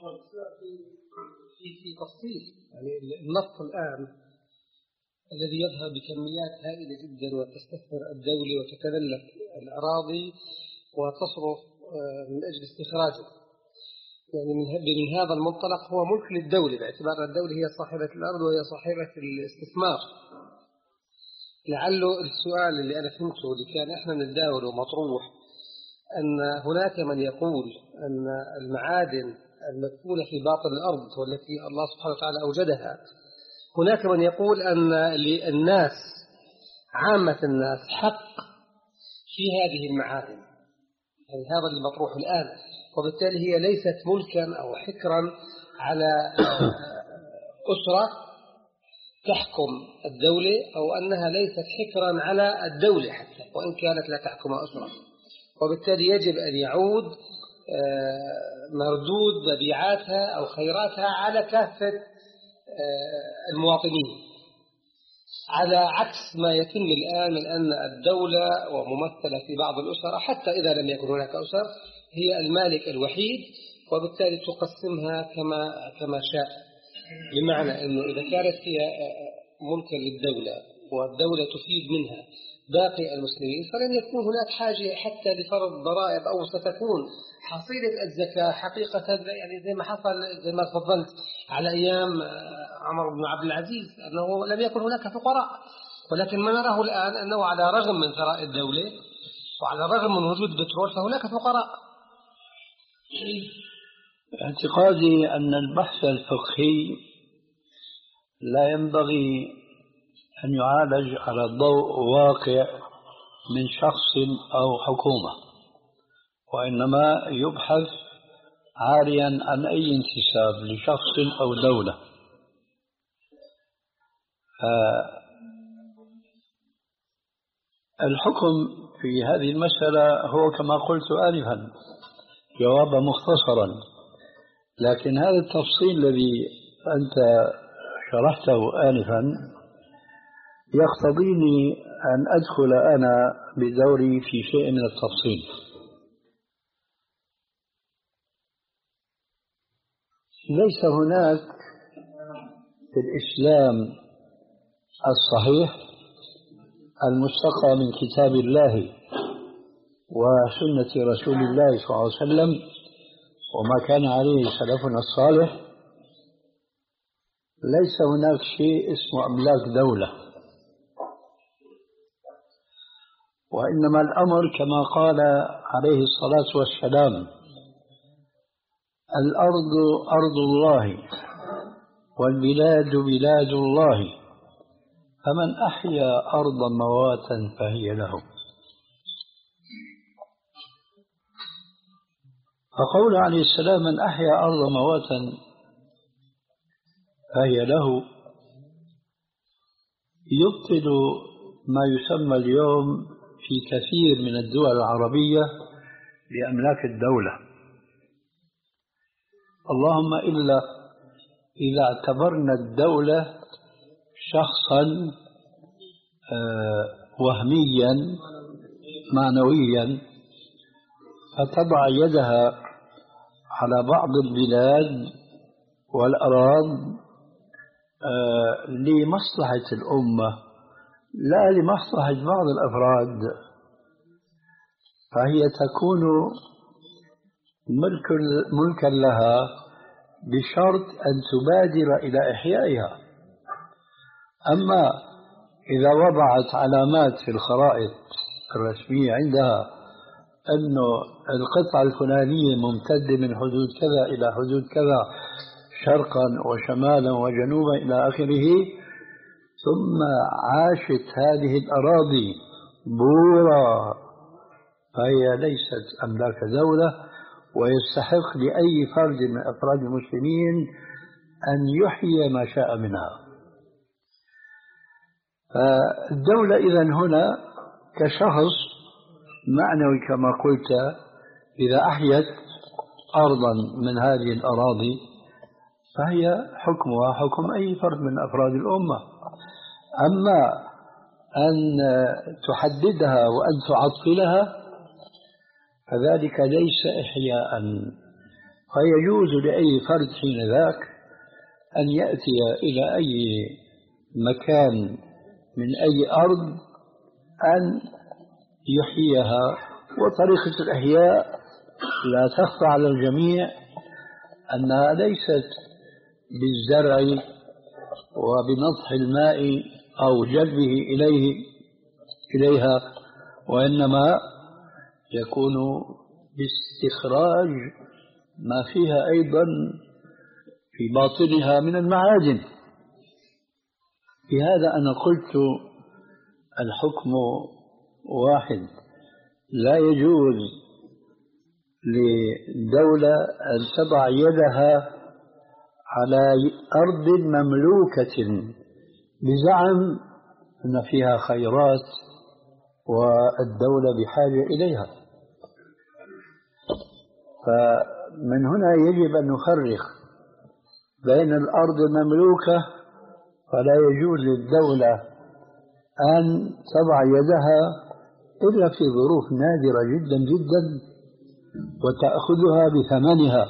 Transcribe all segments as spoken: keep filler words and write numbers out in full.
في في تفصيل يعني النص الآن الذي يظهر بكميات هائلة جدا وتستثمر الدولة وتتملك الأراضي وتصرف من أجل استخراجه، يعني من هذا المنطلق هو ملك للدولة باعتبار الدولة هي صاحبة الأرض وهي صاحبة الاستثمار. لعله السؤال اللي أنا فهمته اللي كان إحنا نتداوله مطروح أن هناك من يقول أن المعادن المدفونة في باطن الأرض والتي الله سبحانه وتعالى أوجدها، هناك من يقول أن للناس عامة الناس حق في هذه المعادن، يعني هذا اللي مطروح الآن، وبالتالي هي ليست ملكا أو حكرا على أسرة تحكم الدولة، أو أنها ليست حكرا على الدولة حتى وإن كانت لا تحكم أسرة، وبالتالي يجب أن يعود مردود مبيعاتها أو خيراتها على كافة المواطنين، على عكس ما يتم الآن من أن الدولة وممثلة في بعض الأسر حتى إذا لم يكن هناك أسر هي المالك الوحيد، وبالتالي تقسمها كما كما شاء، بمعنى أنه إذا كانت هي ملكا للدولة والدولة تفيد منها باقي المسلمين فلن يكون هناك حاجة حتى لفرض ضرائب، أو ستكون حصيلة الزكاة حقيقة يعني زي ما حصل زي ما تفضلت على أيام عمر بن عبد العزيز أنه لم يكن هناك فقراء، ولكن ما نراه الآن أنه على رغم من ثراء الدولة وعلى الرغم من وجود بترول فهناك فقراء. اعتقادي أن البحث الفقهي لا ينبغي أن يعالج على ضوء واقع من شخص أو حكومة، وإنما يبحث عاريا عن أي انتساب لشخص أو دولة. الحكم في هذه المسألة هو كما قلت آنفا جوابا مختصرا، لكن هذا التفصيل الذي أنت شرحته آنفا يقتضيني أن أدخل أنا بدوري في شيء من التفصيل. ليس هناك في الإسلام الصحيح المستقى من كتاب الله وسنة رسول الله صلى الله عليه وسلم وما كان عليه سلفنا الصالح، ليس هناك شيء اسمه أملاك دولة، وإنما الأمر كما قال عليه الصلاة والسلام: الأرض أرض الله والبلاد بلاد الله، فمن أحيا أرضا مواتا فهي له. فقول عليه السلام من أحيا أرضا مواتا فهي له يبطل ما يسمى اليوم في كثير من الدول العربية بأملاك الدولة، اللهم إلا إذا اعتبرنا الدولة شخصا وهميا معنويا فتضع يدها على بعض البلاد والأراضي لمصلحة الأمة لا لمصلحة بعض الأفراد، فهي تكون ملك ملكا لها بشرط أن تبادر إلى إحيائها. أما إذا وضعت علامات في الخرائط الرسمية عندها أنه القطعة الفلانية ممتدة من حدود كذا إلى حدود كذا شرقا وشمالا وجنوبا إلى آخره، ثم عاشت هذه الأراضي بورا، فهي ليست أملاك دولة، ويستحق لأي فرد من أفراد المسلمين أن يحيي ما شاء منها. فالدولة إذن هنا كشخص معنوي كما قلت إذا أحيت أرضا من هذه الأراضي فهي حكمها حكم أي فرد من أفراد الأمة. أما أن تحددها وأن تعطلها فذلك ليس إحياء، فيجوز لأي فرد حين ذاك أن يأتي إلى أي مكان من أي أرض أن يحييها. وطريقة الإحياء لا تخفى على الجميع أنها ليست بالزرع وبنضح الماء أو جلبه إليه إليها، وإنما يكون باستخراج ما فيها أيضا في باطنها من المعادن. بهذا أنا قلت الحكم واحد، لا يجوز لدولة أن تضع يدها على أرض مملوكة بزعم أن فيها خيرات والدولة بحاجة إليها. فمن هنا يجب أن نفرق بين الأرض المملوكة، فلا يجوز للدولة أن تضع يدها إلا في ظروف نادرة جدا جدا وتأخذها بثمنها.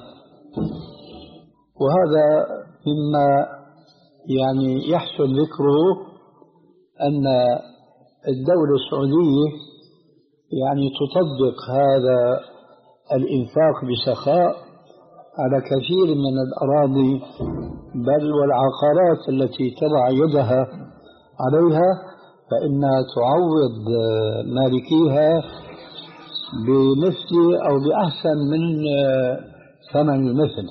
وهذا مما يعني يحسن ذكره أن الدولة السعودية يعني تطبق هذا الإنفاق بسخاء على كثير من الأراضي، بل والعقارات التي تضع يدها عليها فإنها تعوض مالكيها بمثل أو بأحسن من ثمن المثل.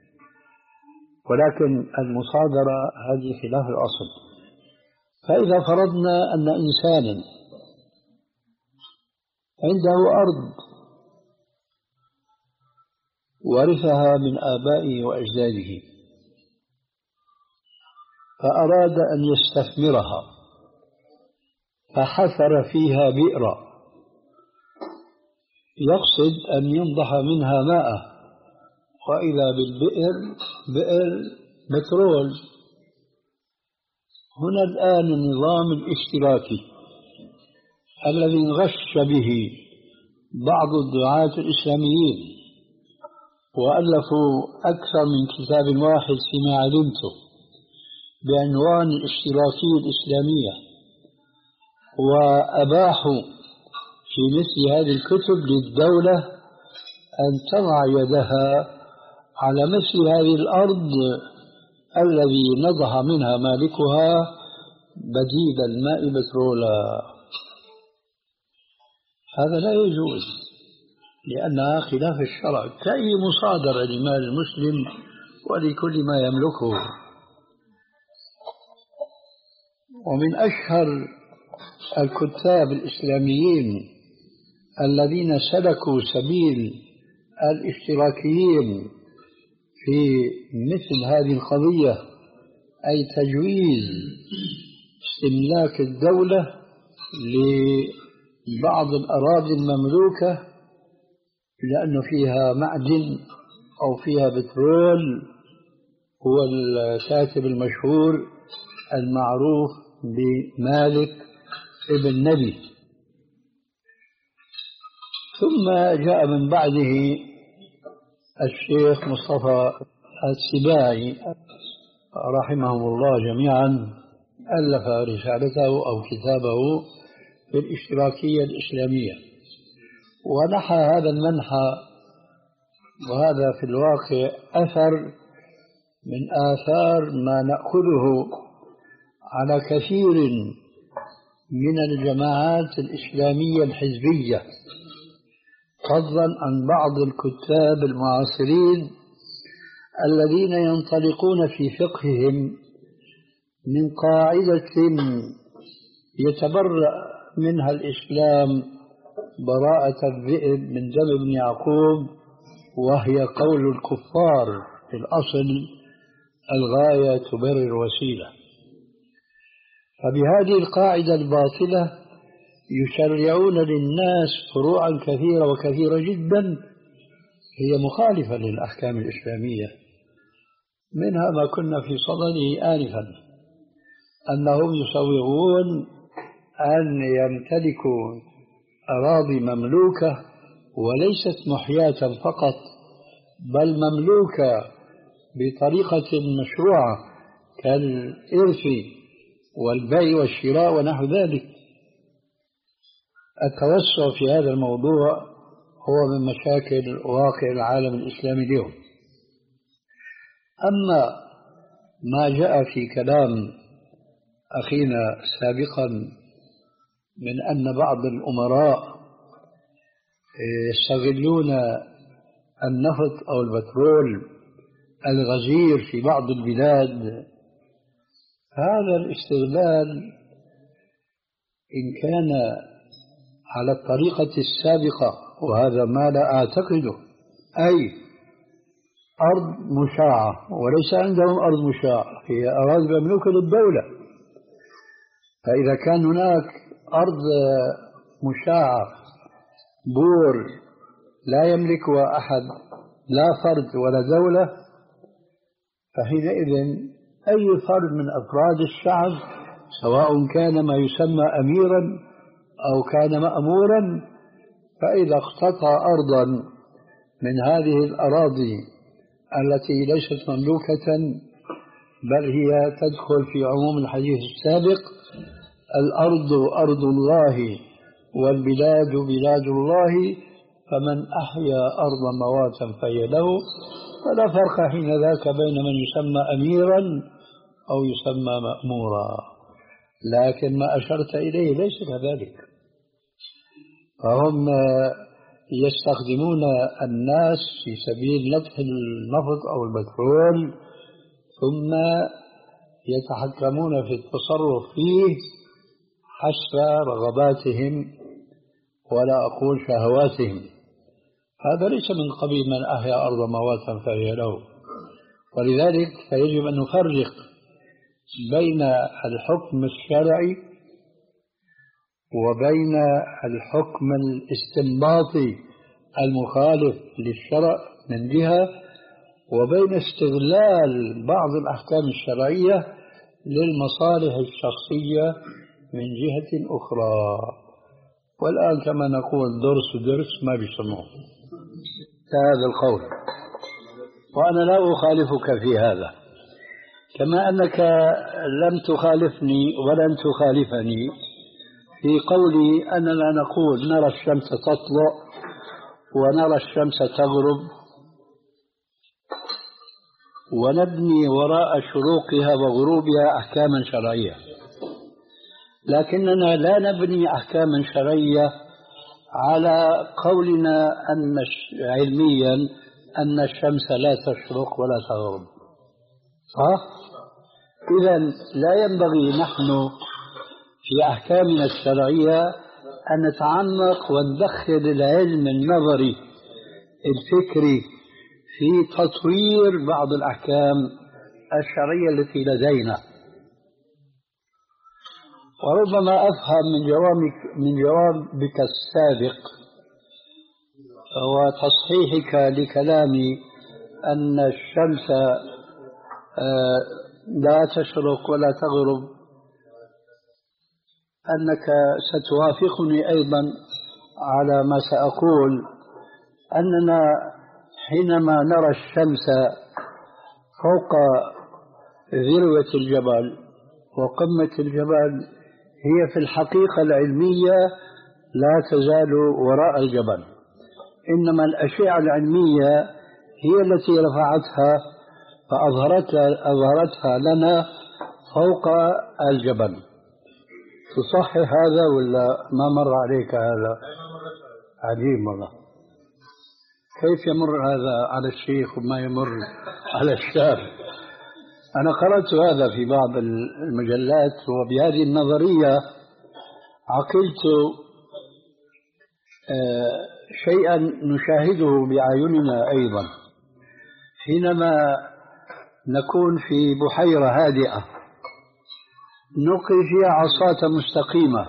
ولكن المصادرة هذه خلاف الأصل. فإذا فرضنا أن إنسانا عنده أرض ورثها من آبائه وأجداده فأراد أن يستثمرها فحفر فيها بئرا يقصد أن ينضح منها ماءه، وإذا بالبئر بئر بترول. هنا الآن النظام الاشتراكي الذي انغش به بعض الدعاة الإسلاميين وألفوا أكثر من كتاب واحد فيما علمته بعنوان الاشتراكية الإسلامية، وأباحوا في مثل هذه الكتب للدولة أن تضع يدها على مثل هذه الأرض الذي نضح منها مالكها بديل الماء بترولا. هذا لا يجوز لأنها خلاف الشرع، كأي مصادرة لمال المسلم ولكل ما يملكه. ومن أشهر الكتاب الإسلاميين الذين سلكوا سبيل الاشتراكيين في مثل هذه القضية، أي تجويز استملاك الدولة لبعض الأراضي المملوكة لأنه فيها معدن أو فيها بترول، هو الكاتب المشهور المعروف بمالك ابن نبي. ثم جاء من بعده الشيخ مصطفى السباعي رحمهم الله جميعا، ألف رسالته أو كتابه في الاشتراكية الإسلامية، ونحى هذا المنحى. وهذا في الواقع أثر من آثار ما نأخذه على كثير من الجماعات الإسلامية الحزبية، فضلا عن بعض الكتاب المعاصرين الذين ينطلقون في فقههم من قاعدة يتبرأ منها الإسلام براءة الذئب من دم ابن يعقوب، وهي قول الكفار في الأصل الغاية تبرر الوسيلة. فبهذه القاعدة الباطلة يشرعون للناس فروعا كثيرة وكثيرة جدا هي مخالفة للأحكام الإسلامية. منها ما كنا في صدده آنفا، أنهم يسوغون أن يمتلكوا أراضي مملوكة وليست محياة فقط، بل مملوكة بطريقة مشروعة كالإرث والبيع والشراء ونحو ذلك. التوسع في هذا الموضوع هو من مشاكل واقع العالم الإسلامي اليوم. أما ما جاء في كلام أخينا سابقا من أن بعض الأمراء يستغلون النفط أو البترول الغزير في بعض البلاد، هذا الاستغلال إن كان على الطريقة السابقة، وهذا ما لا أعتقده، أي أرض مشاعة وليس عندهم أرض مشاعة، هي أراضي مملوكة للدولة، فإذا كان هناك أرض مشاعة بور لا يملكها أحد لا فرد ولا دولة، فحينئذ أي فرد من أفراد الشعب سواء كان ما يسمى أميرا أو كان مأمورا، فإذا اقتطع أرضا من هذه الأراضي التي ليست مملوكة بل هي تدخل في عموم الحديث السابق: الأرض أرض الله والبلاد بلاد الله، فمن أحيا أرضا مواتا فهي له، فلا فرق حين ذاك بين من يسمى أميرا أو يسمى مأمورا. لكن ما أشرت إليه ليس كذلك، فهم يستخدمون الناس في سبيل نطح النفط أو البترول، ثم يتحكمون في التصرف فيه حسب رغباتهم ولا أقول شهواتهم. هذا ليس من قبيل من أحيا أرض مواتا فهي له. ولذلك فيجب أن نفرق بين الحكم الشرعي وبين الحكم الاستنباطي المخالف للشرع من جهة، وبين استغلال بعض الأحكام الشرعية للمصالح الشخصية من جهة أخرى. والآن كما نقول درس ودرس ما بيسموه هذا القول، وأنا لا أخالفك في هذا، كما أنك لم تخالفني ولن تخالفني في قولي أننا نقول نرى الشمس تطلع ونرى الشمس تغرب ونبني وراء شروقها وغروبها أحكاما شرعية، لكننا لا نبني أحكاما شرعية على قولنا أن علميا أن الشمس لا تشرق ولا تغرب، صح؟ إذا لا ينبغي نحن في أحكامنا الشرعية أن نتعمق وندخل العلم النظري الفكري في تطوير بعض الأحكام الشرعية التي لدينا. وربما أفهم من جوابك من جوابك السابق وتصحيحك لكلامي أن الشمس لا تشرق ولا تغرب أنك ستوافقني أيضا على ما سأقول، أننا حينما نرى الشمس فوق ذروة الجبل وقمة الجبل هي في الحقيقة العلمية لا تزال وراء الجبل، إنما الأشعة العلمية هي التي رفعتها فأظهرتها أظهرتها لنا فوق الجبل. تصحح هذا ولا ما مر عليك هذا؟ عجيب والله، كيف يمر هذا على الشيخ وما يمر على الشاب؟ أنا قرأت هذا في بعض المجلات، وبهذه النظرية عقلت شيئا نشاهده بأعيننا أيضا حينما نكون في بحيرة هادئة نلقي فيها عصاة مستقيمة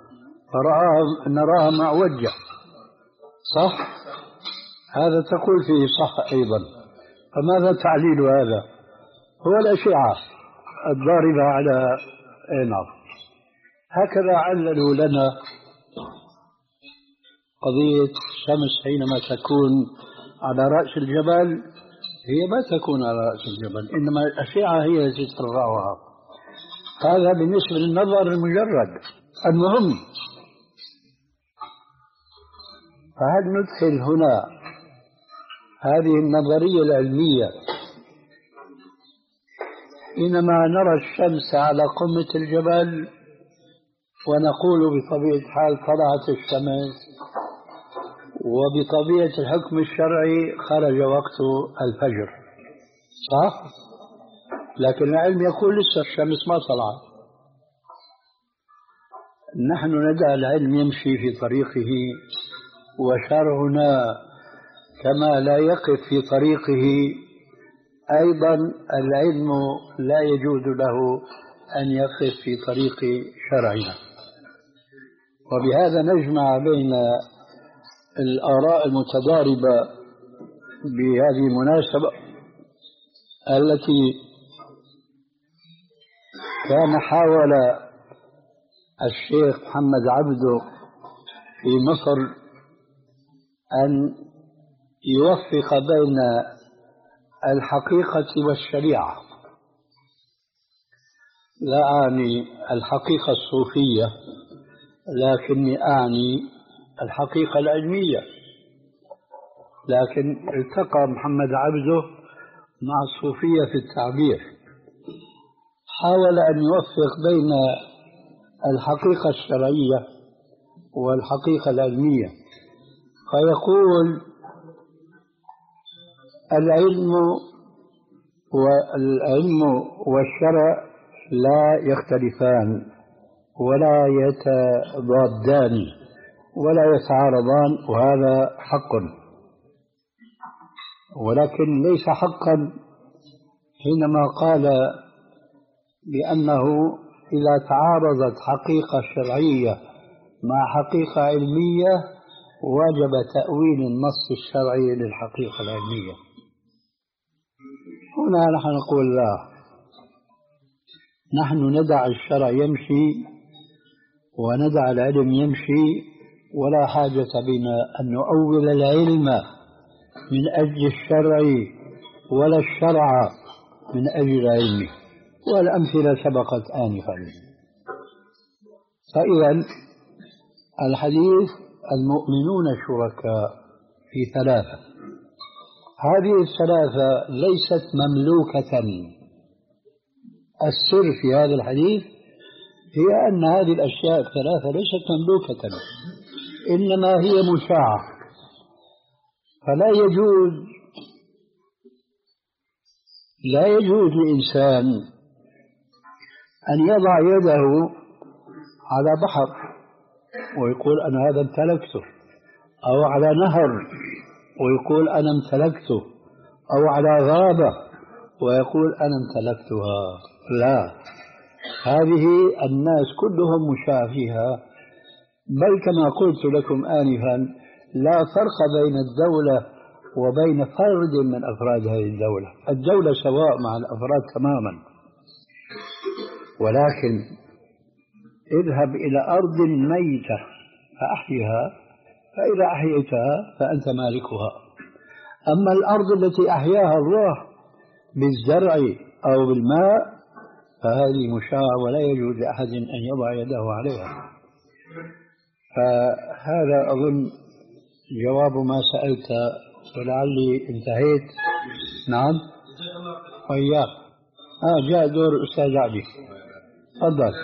نراها معوجة، صح؟ هذا تقول فيه صح أيضا، فماذا تعليل هذا؟ هو الأشعة الضاربة على نار. هكذا عللوا لنا قضية الشمس حينما تكون على رأس الجبل هي ما تكون على رأس الجبل، إنما الأشعة هي التي ترفعها. هذا بالنسبة للنظر المجرد. المهم، فهل ندخل هنا هذه النظرية العلمية حينما نرى الشمس على قمة الجبل ونقول بطبيعة الحال طلعت الشمس، وبطبيعة الحكم الشرعي خرج وقت الفجر، صح؟ لكن العلم يقول لسه الشمس ما طلعت. نحن ندع العلم يمشي في طريقه، وشرعنا كما لا يقف في طريقه أيضا العلم لا يجوز له أن يقف في طريق شرعنا. وبهذا نجمع بين الآراء المتضاربة بهذه المناسبة التي كان حاول الشيخ محمد عبده في مصر أن يوفق بين الحقيقة والشريعة. لا أعني الحقيقة الصوفية، لكني أعني الحقيقة العلمية. لكن التقى محمد عبده مع الصوفية في التعبير، حاول أن يوفق بين الحقيقة الشرعية والحقيقة العلمية، فيقول العلم والعلم والشرع لا يختلفان ولا يتضادان ولا يتعارضان، وهذا حق. ولكن ليس حقا حينما قال بأنه إذا تعارضت حقيقة شرعية مع حقيقة علمية وجب تأويل النص الشرعي للحقيقة العلمية. هنا نحن نقول لا، نحن ندع الشرع يمشي وندع العلم يمشي، ولا حاجة بنا أن نؤول العلم من أجل الشرع ولا الشرع من أجل العلم، والأمثلة سبقت آنفا. فإذا الحديث المؤمنون شركاء في ثلاثة، هذه الثلاثة ليست مملوكة. السر في هذا الحديث هي أن هذه الأشياء الثلاثة ليست مملوكة، إنما هي مشاعة. فلا يجوز لا يجوز لإنسان أن يضع يده على بحر ويقول أنا هذا امتلكته، أو على نهر ويقول أنا امتلكته، أو على غابة ويقول أنا امتلكتها. لا، هذه الناس كلهم مشاع فيها. بل كما قلت لكم آنفا، لا فرق بين الدولة وبين فرد من أفراد هذه الدولة. الدولة سواء مع الأفراد تماما، ولكن اذهب إلى أرض ميتة فأحيها، فإذا أحييتها فأنت مالكها. أما الأرض التي أحياها الله بالزرع أو بالماء فهذه مشاعة ولا يجوز لأحد أن يضع يده عليها. فهذا أظن جواب ما سألت، ولعلي انتهيت. نعم وإياك. آه جاء دور الأستاذ علي، تفضل.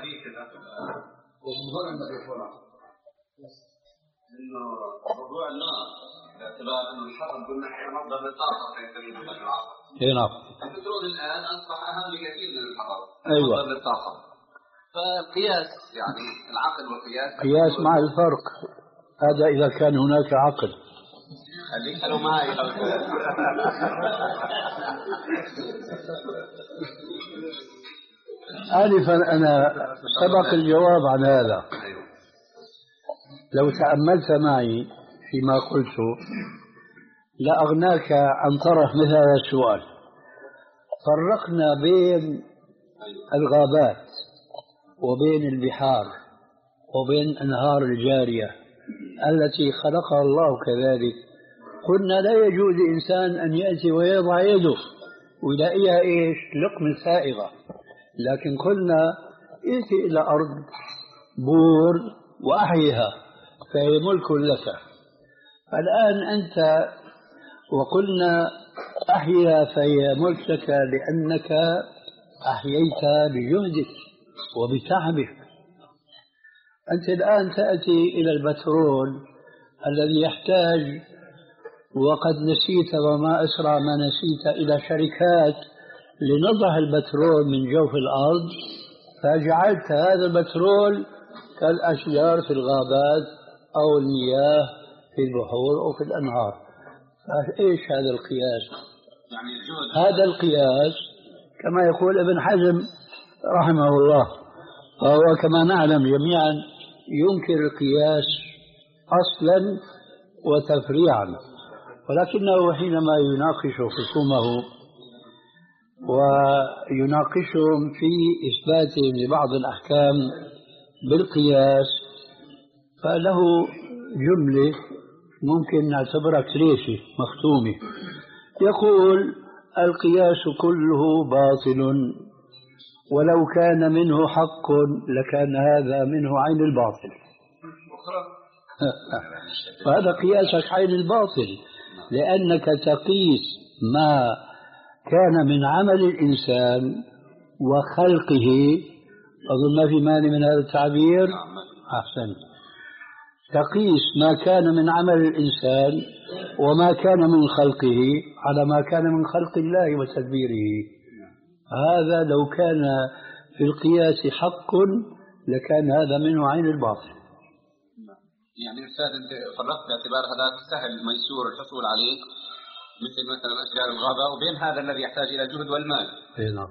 انه موضوع النار باعتبار انه الحطب قلنا احنا مصدر للطاقه في توليد العصر. اي نعم. البترول الان اصبح اهم بكثير من الحطب. ايوه. مصدر للطاقه. فالقياس يعني العقل والقياس. قياس مع الفرق، هذا اذا كان هناك عقل. خليك قالوا معي. آنفا أنا سبق الجواب عن هذا. لو تأملت معي فيما قلت لأغناك عن طرح مثل هذا السؤال. فرقنا بين الغابات وبين البحار وبين أنهار الجارية التي خلقها الله كذلك قلنا لا يجوز لإنسان أن يأتي ويضع يده ويلاقيها إيش لقمة سائغة، لكن قلنا ائتي إلى أرض بور وأحيها فهي ملك لك. الآن أنت وقلنا أحيها فهي ملك لك لأنك أحييت بجهدك وبتعبك. أنت الآن تأتي إلى البترول الذي يحتاج، وقد نسيت وما أسرع ما نسيت، إلى شركات لنضع البترول من جوف الأرض، فجعلت هذا البترول كالأشجار في الغابات أو المياه في البحور أو في الأنهار. فإيش هذا القياس؟ هذا القياس كما يقول ابن حزم رحمه الله، وهو كما نعلم جميعا ينكر القياس أصلا وتفريعا، ولكنه حينما يناقش خصومه ويناقشهم في إثباتهم لبعض الأحكام بالقياس فله جملة ممكن نعتبرها كريشة مختومة، يقول القياس كله باطل ولو كان منه حق لكان هذا منه عين الباطل. فهذا قياسك عين الباطل، لأنك تقيس ما كان من عمل الإنسان وخلقه. أظن ما في مانع من هذا التعبير. أحسن. تقيس ما كان من عمل الإنسان وما كان من خلقه على ما كان من خلق الله وتدبيره. هذا لو كان في القياس حق لكان هذا منه عين الباطل. يعني أستاذ أنت فرقت باعتبار هذا سهل ميسور الحصول عليه مثل مثلا أشجار الغابة، وبين هذا الذي يحتاج إلى جهد والمال. نعم.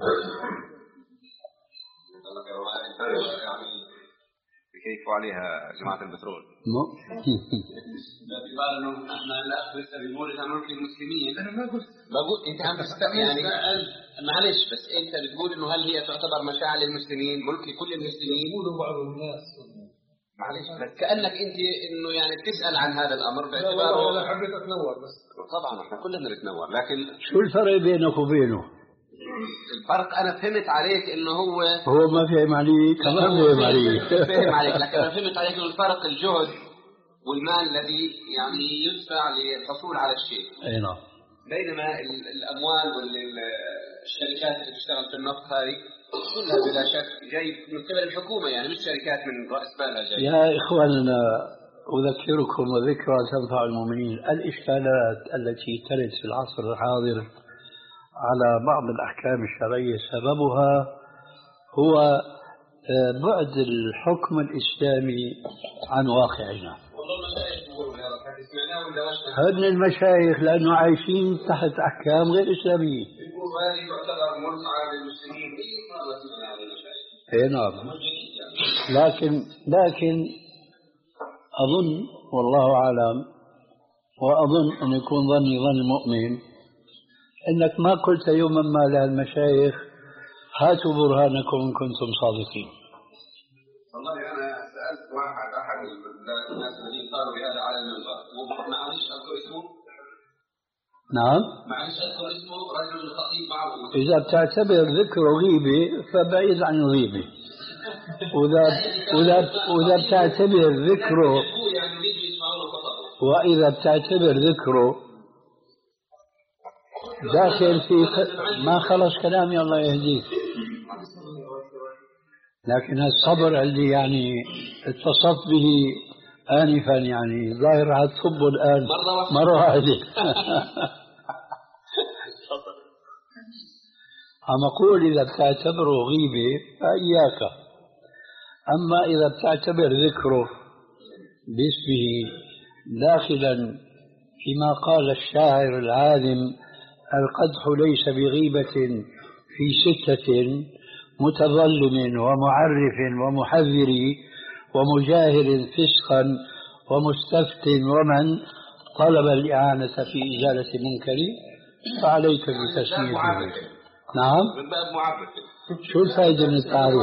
يعني كيفوا عليها جماعة البترول. باعتبار إنه إحنا لا لسه بنقول إنها ملك المسلمين. أنا ما قلت. بقول أنت عم تستمع يعني معلش، بس أنت بتقول إنه هل هي تعتبر مشاعر للمسلمين، ملك كل المسلمين؟ يقولوا بعض الناس. معلش بس كأنك أنت إنه يعني بتسأل عن هذا الأمر باعتباره. أنا حبيت أتنور بس. طبعا إحنا كلنا بنتنور، لكن شو الفرق بينك وبينه؟ الفرق أنا فهمت عليك إنه هو هو ما فهم عليك كمان فهم عليك. فهم عليك، لكن أنا فهمت عليك إنه الفرق الجهد والمال الذي يعني يدفع للحصول على الشيء. أي نعم. بينما الأموال والشركات اللي تشتغل في النفط هذه كلها بلا شك جاي من قبل الحكومة، يعني مش شركات من رأس مالها جاي. يا إخواننا أذكركم وذكرى تنفع المؤمنين، الإشكالات التي ترد في العصر الحاضر على بعض الأحكام الشرعية سببها هو بعد الحكم الإسلامي عن واقعنا. هذن المشايخ لأنه عايشين تحت أحكام غير إسلامية. إيه نعم. لكن لكن أظن والله أعلم، وأظن أن يكون ظني ظن المؤمن أنك ما قلت يوما ما للمشايخ هاتوا برهانكم إن كنتم صادقين. والله أنا سألت واحد أحد الناس الذين قالوا بهذا على المنبر، معلش أذكر اسمه. نعم. معلش أذكر اسمه، رجل خطيب معروف. إذا بتعتبر ذكره غيبة فبعيد عن الغيبة. وإذا وإذا وإذا بتعتبر ذكره وإذا بتعتبر ذكره داخل في ما خلص كلامي الله يهديك. لكن الصبر اللي يعني اتصفت به آنفا يعني ظاهر هتصبه الآن مرة واحدة. عم أقول إذا بتعتبره غيبة فإياك، أما إذا بتعتبر ذكره باسمه داخلا فيما قال الشاعر العالم القدح ليس بغيبة في ستة متظلم ومعرف ومحذر ومجاهر فسقا ومستفت ومن طلب الإعانة في إزالة منكر فعليك بتسميته. نعم. من باب معرف. شو الفائدة من التعريف؟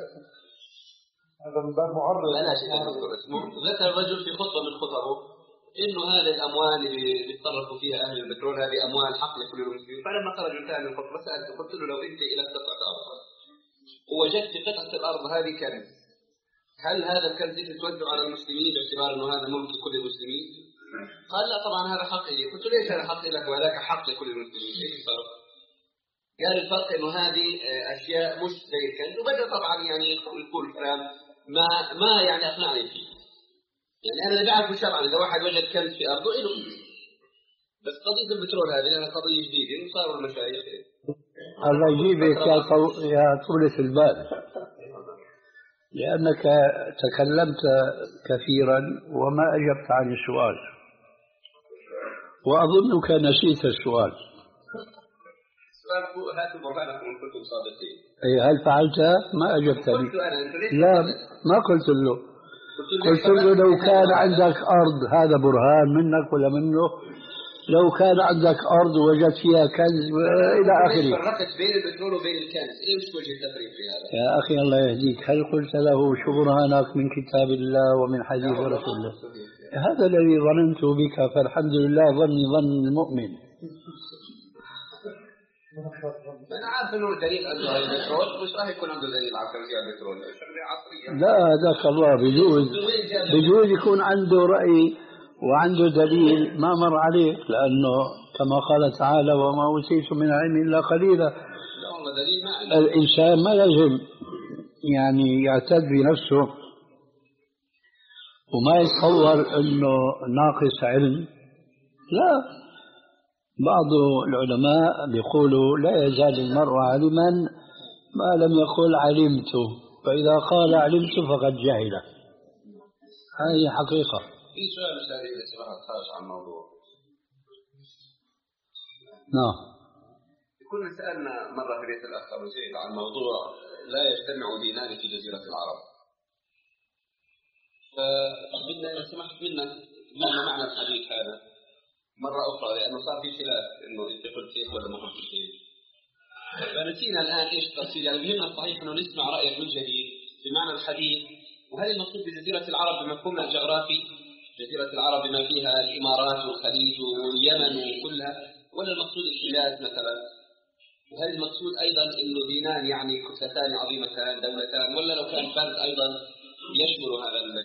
هذا من باب معرف. لا شيء اسمه ذكر الرجل في خطبة من خطبه إنه هذه الأموال اللي بيتصرفوا فيها أهل البترول هذه أموال حق لكل المسلمين. فلما خرج ثاني الخطبة سألته قلت له لو أنت إلى قطعة أرض ووجدت قطعة الأرض هذه كنز، هل هذا الكنز تتوزع على المسلمين باعتبار أنه هذا ملك كل المسلمين؟ قال لا طبعا هذا حق لي. قلت له ليس هذا حق لك وهذاك حق لكل المسلمين، ايش الفرق؟ قال الفرق انه هذه اشياء مش زي الكنز. وبدا طبعا يعني يقول كلام ما ما يعني اقنعني فيه. يعني انا اللي بعرفه شرعا اذا واحد وجد كنز في ارضه له، بس قضيه البترول هذه لها قضيه جديده وصاروا المشايخ الله يجيبك يا طو... يا طولة البال، لأنك تكلمت كثيرا وما أجبت عن السؤال، وأظنك نسيت السؤال. هاتوا برهانكم إن كنتم صادقين. أي هل فعلت؟ ما أجبتني. لا ما قلت له. قلت له لو كان عندك أرض، هذا برهان منك ولا منه؟ لو كان عندك أرض وجدت فيها كنز إلى آخره. فرقت بين البترول وبين الكنز، إيش وجه التفريق في هذا؟ يا أخي الله يهديك، هل قلت له شو برهانك من كتاب الله ومن حديث رسول الله؟ هذا الذي ظننت بك، فالحمد لله ظني ظن المؤمن. أنا عارف إنه دليل أنه البترول مش راح يكون عنده دليل على توزيع البترول، شغلة عصرية. لا هذاك الله بيجوز بيجوز يكون عنده رأي وعنده دليل ما مر عليه، لأنه كما قال تعالى وما أوتيتم من العلم إلا قليلا. الإنسان ما لازم يعني يعتد بنفسه وما يتصور أنه ناقص علم. لا، بعض العلماء بيقولوا لا يزال المرء عالما ما لم يقل علمت، فإذا قال علمت فقد جهل. هذه حقيقة. في سؤال أستاذي إذا سمحت خارج عن الموضوع. نعم. كنا سألنا مرة في بيت الأخ أبو زيد عن موضوع لا يجتمع دينان في جزيرة العرب. فبدنا إذا سمحت منا منا معنى الحديث هذا مرة أخرى، لأنه صار في خلاف إنه أنت قلت شيء ولا ما قلت شيء. فنسينا الآن إيش التفصيل. يعني مهمنا الصحيح إنه نسمع رأيك من جديد بمعنى الحديث. وهل المقصود بجزيرة العرب بمفهومنا الجغرافي جزيرة العرب بما فيها الإمارات والخليج واليمن وكلها، ولا المقصود الحجاز مثلا؟ وهل المقصود أيضا إنه دينان يعني كتلتان عظيمتان دولتان، ولا لو كان فرد أيضا يشمل هذا ال...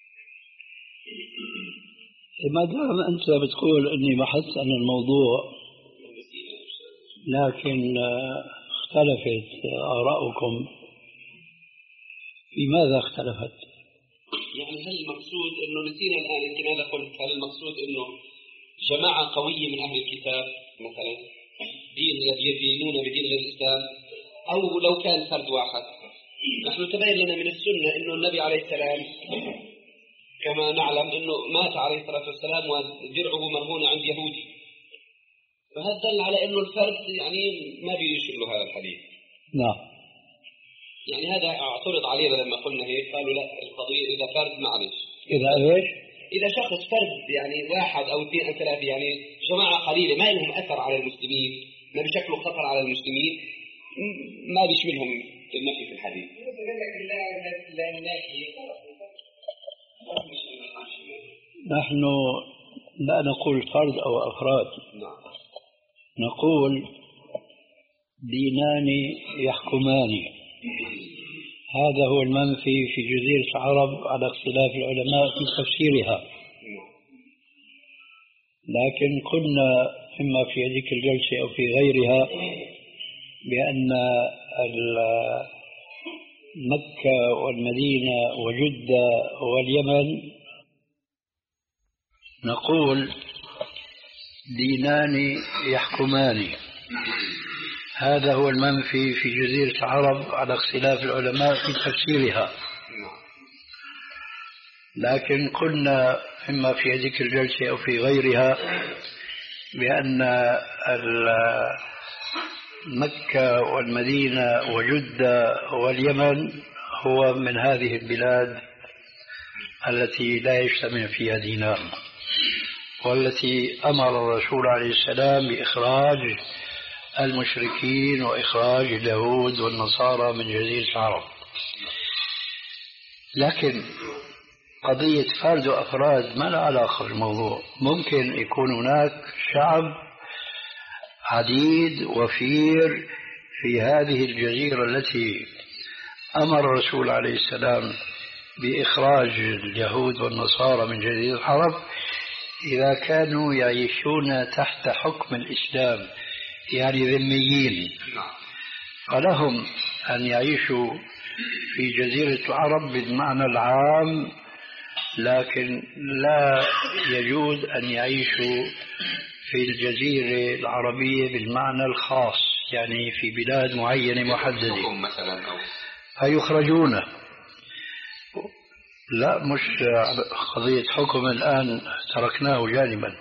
ما دام أنت بتقول أني بحثت عن الموضوع لكن اختلفت آراؤكم، لماذا اختلفت؟ يعني هل المقصود انه نسينا الان يمكن هذا قلت، هل المقصود انه جماعه قويه من اهل الكتاب مثلا دين يدينون بدين الاسلام، او لو كان فرد واحد؟ نحن تبين لنا من السنه انه النبي عليه السلام كما نعلم انه مات عليه الصلاه والسلام ودرعه مرهون عند يهودي، فهذا دل على انه الفرد يعني ما بيشبه هذا الحديث. نعم. يعني هذا اعترض علينا لما قلنا هيك، قالوا لا القضيه اذا فرد معلش. اذا ايش؟ اذا شخص فرد يعني واحد او اثنين او ثلاثه يعني جماعه قليله ما لهم اثر على المسلمين، ما بشكلوا خطر على المسلمين، ما بيشملهم النفي في الحديث. نحن لا نقول فرد او افراد، نقول دينان يحكمان. هذا هو المنفي في جزيرة العرب على اختلاف العلماء في تفسيرها. لكن قلنا إما في هذه الجلسة أو في غيرها بأن مكة والمدينة وجدة واليمن نقول دينان يحكمان. هذا هو المنفي في جزيرة العرب على اختلاف العلماء في تفسيرها. لكن قلنا إما في هذه الجلسة أو في غيرها بأن مكة والمدينة وجدة واليمن هو من هذه البلاد التي لا يجتمع فيها دينان، والتي أمر الرسول عليه السلام بإخراج المشركين وإخراج اليهود والنصارى من جزيرة العرب. لكن قضية فرد وأفراد ما لها علاقة بالموضوع. ممكن يكون هناك شعب عديد وفير في هذه الجزيرة التي أمر الرسول عليه السلام بإخراج اليهود والنصارى من جزيرة العرب إذا كانوا يعيشون تحت حكم الإسلام، يعني ذميين، فلهم أن يعيشوا في جزيرة العرب بالمعنى العام، لكن لا يجوز أن يعيشوا في الجزيرة العربية بالمعنى الخاص، يعني في بلاد معينة محددة فيخرجون. لا، مش قضية حكم الآن، تركناه جانبا.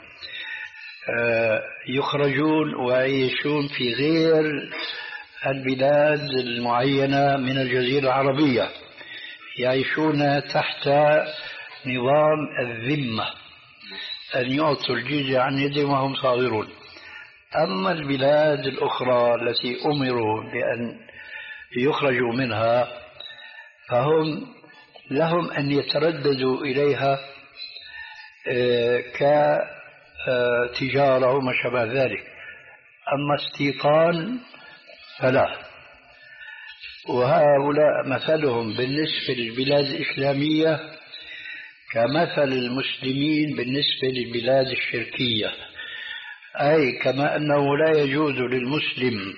يخرجون ويعيشون في غير البلاد المعينة من الجزيرة العربية، يعيشون تحت نظام الذمة، أن يعطوا الجزية عن يدهم وهم صاغرون. أما البلاد الأخرى التي أمروا بأن يخرجوا منها فهم لهم أن يترددوا إليها كتجارة وما شابه ذلك، أما استيطان فلا. وهؤلاء مثلهم بالنسبة للبلاد الإسلامية كمثل المسلمين بالنسبة للبلاد الشركية، أي كما أنه لا يجوز للمسلم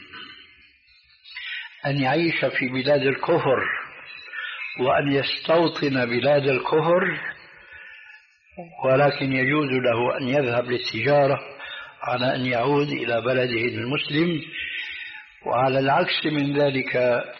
أن يعيش في بلاد الكفر وأن يستوطن بلاد الكفر، ولكن يجوز له أن يذهب للتجارة على أن يعود إلى بلده المسلم. وعلى العكس من ذلك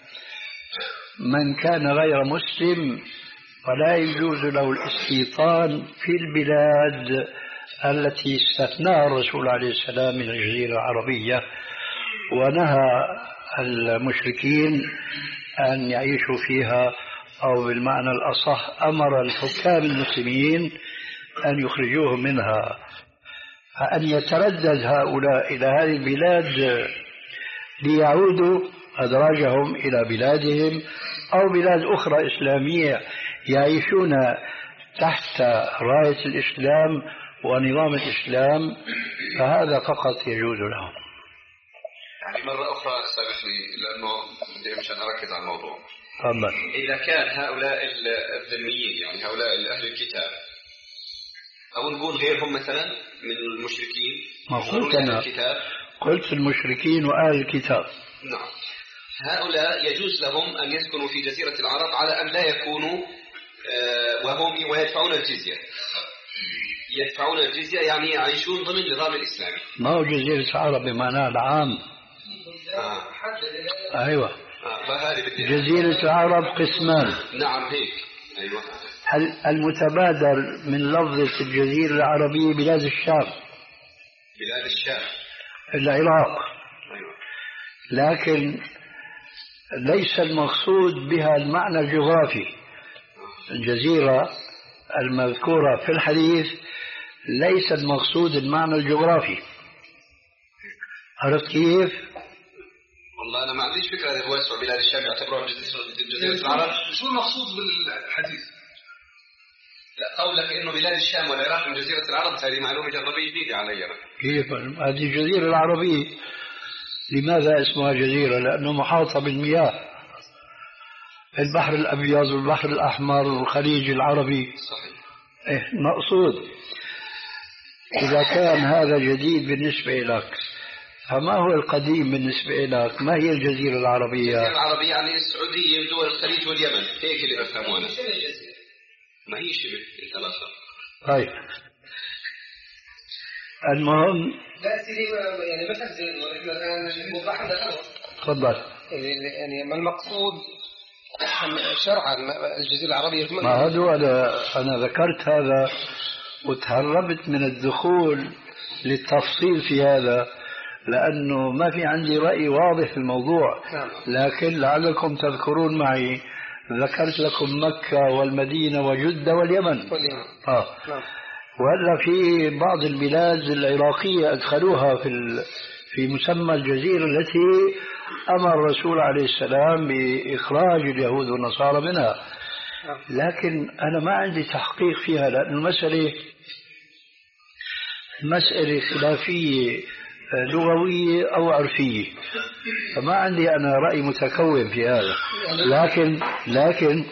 من كان غير مسلم فلا يجوز له الاستيطان في البلاد التي استثناها الرسول عليه السلام من الجزيرة العربية، ونهى المشركين أن يعيشوا فيها، أو بالمعنى الأصح أمر الحكام المسلمين أن يخرجوهم منها. فأن يتردد هؤلاء إلى هذه البلاد ليعودوا أدراجهم إلى بلادهم أو بلاد أخرى إسلامية يعيشون تحت راية الإسلام ونظام الإسلام، فهذا فقط يجوز لهم. يعني مرة أخرى سامحني لأنه بدي مشان أركز على الموضوع. أما إذا كان هؤلاء الذميين، يعني هؤلاء أهل الكتاب، أو نقول غيرهم مثلا من المشركين، ما قلت أنا الكتاب. قلت المشركين وأهل الكتاب. نعم، هؤلاء يجوز لهم أن يسكنوا في جزيرة العرب على أن لا يكونوا آه وهم ويدفعون الجزية. يدفعون الجزية يعني يعيشون ضمن النظام الإسلامي. ما هو جزيرة العرب بمعنى العام. آه. أيوة. آه. جزيرة العرب قسمان. نعم هيك. أيوة. المتبادر من لفظة الجزيرة العربية بلاد الشام. بلاد الشام. العراق. أيوة. لكن ليس المقصود بها المعنى الجغرافي. الجزيرة المذكورة في الحديث ليس المقصود المعنى الجغرافي. عرفت كيف؟ والله أنا ما عنديش فكرة هذا واسع بلاد الشام يعتبرون جزيرة العرب. شو المقصود بالحديث؟ لا، قولك إنه بلاد الشام والعراق من جزيرة العرب هذه معلومة جغرافية جديدة علي. كيف؟ هذه الجزيرة العربية لماذا اسمها جزيرة؟ لأنه محاطة بالمياه، البحر الأبيض والبحر الأحمر والخليج العربي. صحيح. إيه مقصود. إذا كان هذا جديد بالنسبة لك، فما هو القديم بالنسبة لك؟ ما هي الجزيرة العربية؟ الجزيرة العربية يعني السعودية ودول الخليج واليمن، هيك اللي بفهمه أنا. ما هي شبه الثلاثة. طيب المهم لا سيدي، يعني مثل زي احنا الآن وضحنا الأمر. تفضل. يعني ما المقصود شرعا الجزيرة العربية؟ ما هذا أنا, أنا ذكرت هذا وتهربت من الدخول للتفصيل في هذا لأنه ما في عندي رأي واضح في الموضوع. لكن لعلكم تذكرون معي ذكرت لكم مكة والمدينة وجدة واليمن. آه. وهلا في بعض البلاد العراقية أدخلوها في في مسمى الجزيرة التي أمر الرسول عليه السلام بإخراج اليهود والنصارى منها. لكن أنا ما عندي تحقيق فيها، لأن المسألة مسألة خلافية لغوية أو عرفية، فما عندي أنا رأي متكون في هذا. لكن لكن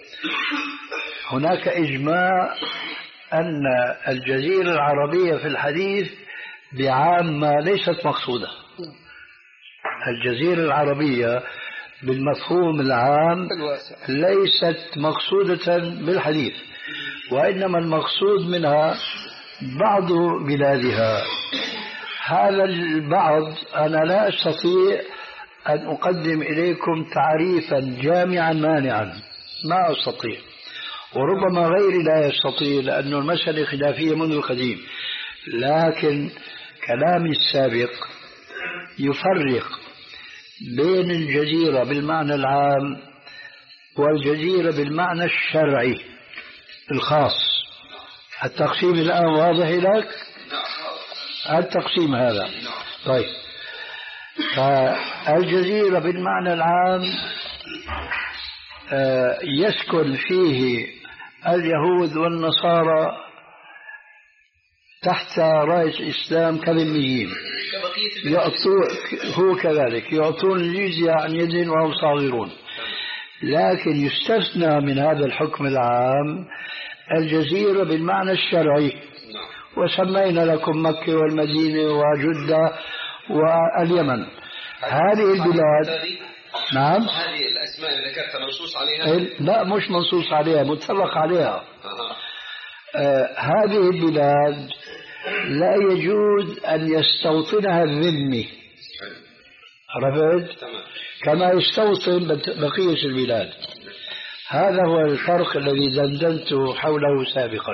هناك إجماع أن الجزيرة العربية في الحديث بعامة ليست مقصودة. الجزيرة العربية بالمفهوم العام ليست مقصودة بالحديث، وإنما المقصود منها بعض بلادها. هذا البعض أنا لا أستطيع أن أقدم إليكم تعريفا جامعا مانعا، ما أستطيع، وربما غيري لا يستطيع، لأن المسألة خلافية منذ القديم. لكن كلامي السابق يفرق بين الجزيرة بالمعنى العام والجزيرة بالمعنى الشرعي الخاص. التقسيم الآن واضح لك؟ التقسيم هذا طيب. فالجزيرة بالمعنى العام يسكن فيه اليهود والنصارى تحت راية الإسلام كذميين، هو كذلك يعطون الجزية عن يد وهم صاغرون. لكن يستثنى من هذا الحكم العام الجزيرة بالمعنى الشرعي، وسمينا لكم مكة والمدينة وجدة واليمن. هذه البلاد نعم. هذه الأسماء اللي ذكرتها منصوص عليها؟ لا مش منصوص عليها، متفق عليها. آه هذه البلاد لا يجوز أن يستوطنها الذمي، عرفت؟ كما يستوطن بقية البلاد. هذا هو الفرق الذي دندنت حوله سابقا.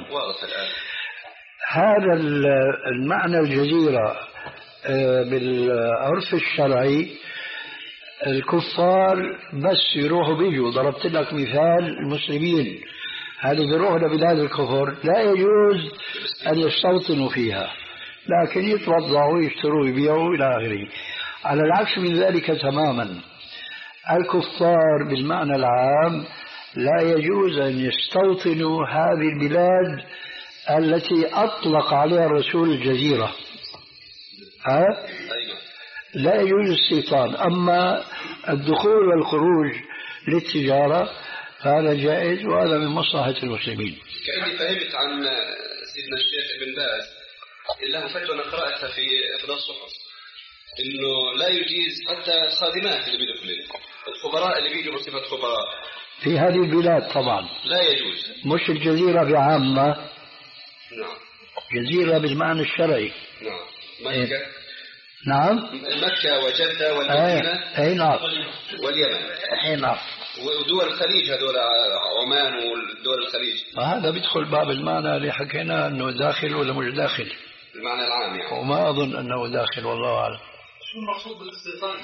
هذا المعنى الجزيرة بالعرف الشرعي الكفار بس يروحوا بيجوا. ضربت لك مثال المسلمين، هذه بيروحوا لبلاد الكفر لا يجوز أن يستوطنوا فيها، لكن يتوضعوا ويشتروا ويبيعوا إلى آخره. على العكس من ذلك تماما، الكفار بالمعنى العام لا يجوز أن يستوطنوا هذه البلاد التي أطلق عليها الرسول الجزيرة. ها؟ لا يجوز الاستيطان. أما الدخول والخروج للتجارة فهذا جائز، وهذا من مصلحة المسلمين. كأني فهمت عن سيدنا الشيخ ابن باز له فتوى أنا قرأتها في إحدى الصحف إنه لا يجيز حتى الخادمات اللي بيدوا في الخبراء اللي بيجوا بصفة خبراء في هذه البلاد طبعا لا يجوز. مش الجزيرة بعامة. نعم. جزيرة بالمعنى الشرعي. نعم. مكة. نعم. مكة وجدة والمدينة. أي نعم. واليمن. أي نعم. ودول الخليج، هذول عمان ودول الخليج. هذا بيدخل باب المعنى اللي حكينا أنه داخل ولا مش داخل، المعنى العام يعني. وما أظن أنه داخل، والله أعلم. شو المقصود بالاستيطان؟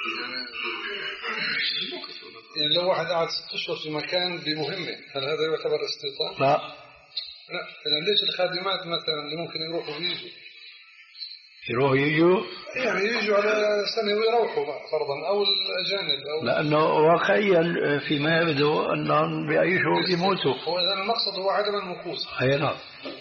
يعني لو واحد قعد ست أشهر في مكان بمهمة، هل هذا يعتبر استيطان؟ لا. لا. إذا ليش الخادمات مثلا اللي ممكن يروحوا ويجوا؟ يروحوا يجوا؟ يعني يجوا على سنة ويروحوا فرضا، أو الأجانب أو لأنه واقعيا فيما يبدو أنهم بيعيشوا بيموتوا. هو إذا المقصد هو عدم المكوس. أي نعم.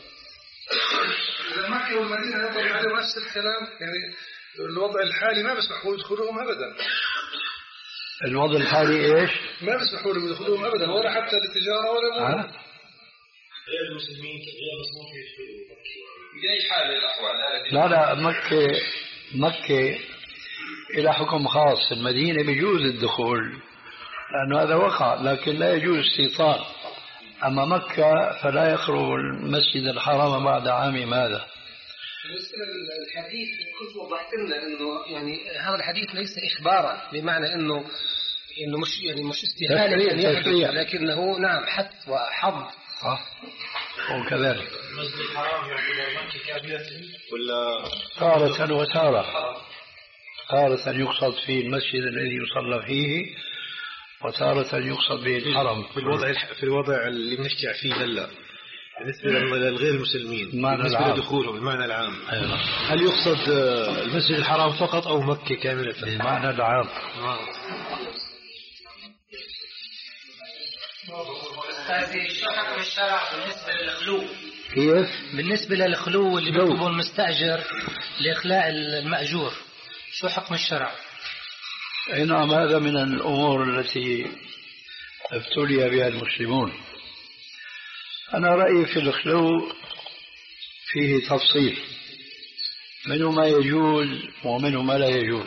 إذا مكة والمدينة يطلق عليهم نفس الكلام، يعني الوضع الحالي ما بيسمحوا يدخلوهم أبدا. الوضع الحالي إيش؟ ما بيسمحوا لهم يدخلوهم أبدا، ولا حتى للتجارة ولا مو. غير المسلمين غير مسموح يدخلوا بأي حال الأحوال. لا لا مكة مكة إلى حكم خاص، المدينة بيجوز الدخول لأنه هذا وقع، لكن لا يجوز استيطان. أما مكة فلا يقرب المسجد الحرام بعد عام ماذا. بالنسبة للحديث كنت وضحت لنا إنه يعني هذا الحديث ليس إخبارا بمعنى إنه إنه مش يعني مش استهانة أن يحدث، لكنه نعم حث وحظ. صح. وكذلك المسجد الحرام يعتبر مكة كاملة ولا تارة وتارة؟ تارة يقصد فيه المسجد الذي يصلى فيه، وتارة يقصد به الحرم. في الوضع في الوضع اللي بنحكي فيه هلا بالنسبة للغير المسلمين بالنسبة لدخولهم المعنى العام، أيوة. هل يقصد المسجد الحرام فقط أو مكة كاملة؟ المعنى العام. أستاذي شو حكم الشرع بالنسبة للخلو؟ كيف؟ بالنسبة للخلو اللي بيطلبه المستأجر لإخلاء المأجور، شو حكم الشرع؟ نعم، هذا من الأمور التي ابتلي بها المسلمون. أنا رأيي في الخلو فيه تفصيل، منه ما يجوز ومنه ما لا يجوز.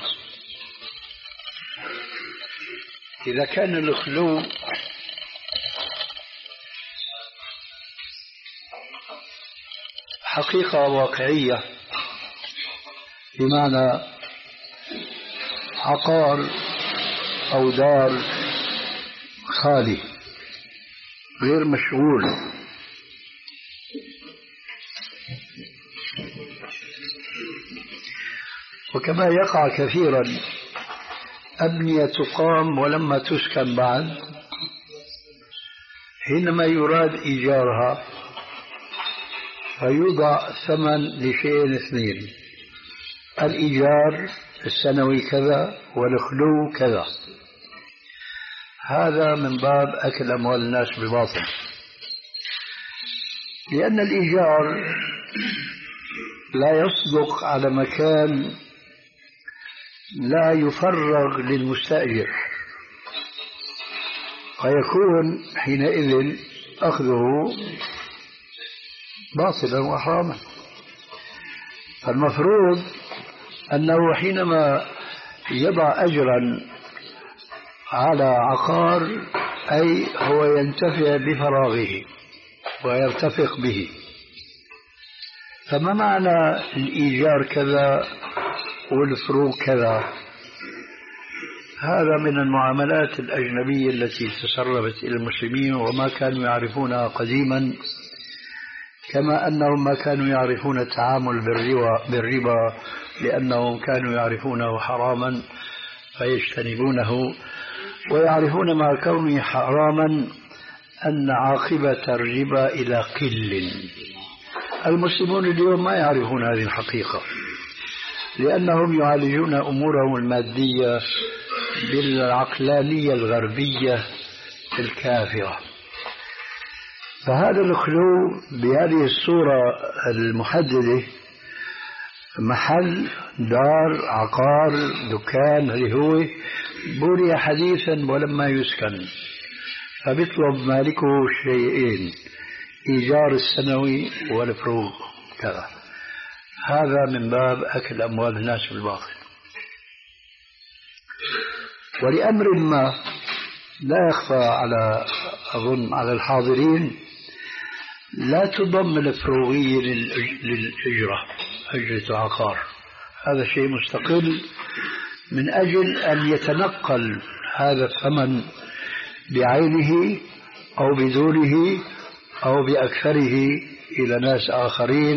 إذا كان الخلو حقيقة واقعية، بمعنى عقار أو دار خالي غير مشغول، وكما يقع كثيرا أبنية تقام ولما تسكن بعد، حينما يراد إيجارها فيوضع ثمن لشيء اثنين: الإيجار السنوي كذا والخلو كذا. هذا من باب أكل أموال الناس بباطل، لأن الإيجار لا يصدق على مكان لا يفرغ للمستأجر، ويكون حينئذ أخذه باطلا وحراما. فالمفروض أنه حينما يضع أجرا على عقار أي هو ينتفع بفراغه ويرتفق به. فما معنى الإيجار كذا والفروق كذا؟ هذا من المعاملات الأجنبية التي تسربت إلى المسلمين وما كانوا يعرفونها قديما، كما أنهم ما كانوا يعرفون التعامل بالربا لأنهم كانوا يعرفونه حراما فيجتنبونه، ويعرفون مع كونه حراما أن عاقبة الربا إلى قل. المسلمون اليوم ما يعرفون هذه الحقيقة، لأنهم يعالجون أمورهم المادية بالعقلانية الغربية الكافرة. فهذا الخلو بهذه الصورة المحددة، محل، دار، عقار، دكان، اللي هو بني حديثا ولما يسكن، فبيطلب مالكه شيئين: إيجار السنوي والفروغ كذا. هذا من باب أكل أموال الناس بالباطل. ولأمر ما لا يخفى على أظن على الحاضرين، لا تضم الفروغية للأجرة، أجرة العقار، هذا شيء مستقل من أجل أن يتنقل هذا الثمن بعينه أو بدونه أو بأكثره إلى ناس آخرين